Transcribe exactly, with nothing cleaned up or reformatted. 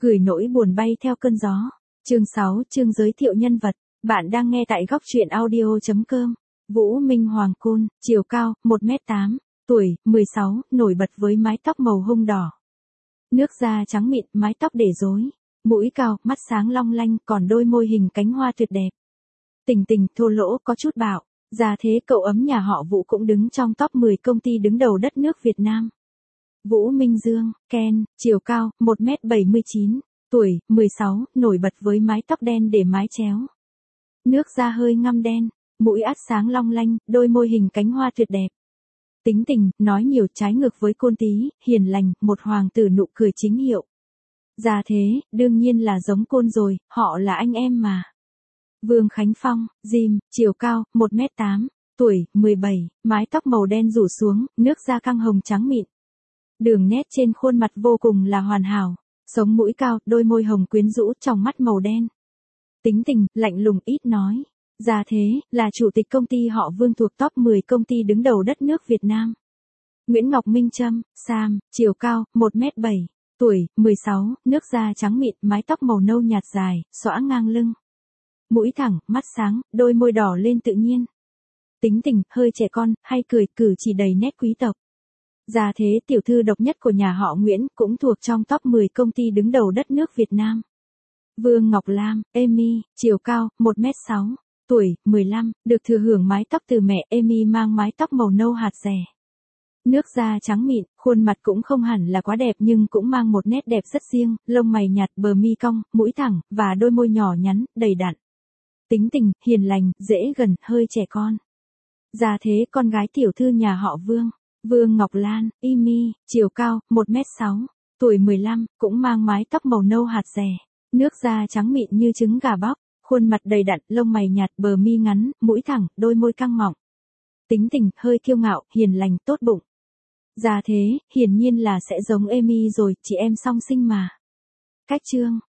Gửi nỗi buồn bay theo cơn gió. Chương sáu, chương giới thiệu nhân vật. Bạn đang nghe tại góc truyện audio chấm com. Vũ Minh Hoàng Côn, chiều cao, một mét tám, tuổi, mười sáu, nổi bật với mái tóc màu hung đỏ. Nước da trắng mịn, mái tóc để rối, mũi cao, mắt sáng long lanh, còn đôi môi hình cánh hoa tuyệt đẹp. Tình tình, thô lỗ, có chút bạo. Già thế cậu ấm nhà họ Vũ cũng đứng trong top mười công ty đứng đầu đất nước Việt Nam. Vũ Minh Dương, Ken, chiều cao, một mét bảy mươi chín, tuổi, mười sáu, nổi bật với mái tóc đen để mái chéo. Nước da hơi ngăm đen, mũi át sáng long lanh, đôi môi hình cánh hoa tuyệt đẹp. Tính tình, nói nhiều, trái ngược với Côn Tí, hiền lành, một hoàng tử nụ cười chính hiệu. Già thế, đương nhiên là giống Côn rồi, họ là anh em mà. Vương Khánh Phong, Jim, chiều cao, một mét tám, tuổi, mười bảy, mái tóc màu đen rủ xuống, nước da căng hồng trắng mịn. Đường nét trên khuôn mặt vô cùng là hoàn hảo, sống mũi cao, đôi môi hồng quyến rũ, tròng mắt màu đen. Tính tình, lạnh lùng ít nói. Già thế, là chủ tịch công ty họ Vương thuộc top mười công ty đứng đầu đất nước Việt Nam. Nguyễn Ngọc Minh Trâm, Sam, chiều cao, một mét bảy, tuổi, mười sáu, nước da trắng mịn, mái tóc màu nâu nhạt dài, xõa ngang lưng. Mũi thẳng, mắt sáng, đôi môi đỏ lên tự nhiên. Tính tình, hơi trẻ con, hay cười, cử chỉ đầy nét quý tộc. Già thế, tiểu thư độc nhất của nhà họ Nguyễn, cũng thuộc trong top mười công ty đứng đầu đất nước Việt Nam. Vương Ngọc Lam, Amy, chiều cao, một mét sáu, tuổi, mười lăm, được thừa hưởng mái tóc từ mẹ. Amy mang mái tóc màu nâu hạt rẻ. Nước da trắng mịn, khuôn mặt cũng không hẳn là quá đẹp nhưng cũng mang một nét đẹp rất riêng, lông mày nhạt, bờ mi cong, mũi thẳng, và đôi môi nhỏ nhắn, đầy đặn. Tính tình, hiền lành, dễ gần, hơi trẻ con. Già thế, con gái tiểu thư nhà họ Vương. Vương Ngọc Lan, Amy, chiều cao, một mét sáu, tuổi mười lăm, cũng mang mái tóc màu nâu hạt rẻ. Nước da trắng mịn như trứng gà bóc, khuôn mặt đầy đặn, lông mày nhạt, bờ mi ngắn, mũi thẳng, đôi môi căng mọng. Tính tình, hơi kiêu ngạo, hiền lành, tốt bụng. Già thế, hiển nhiên là sẽ giống Amy rồi, chị em song sinh mà. Cách chương,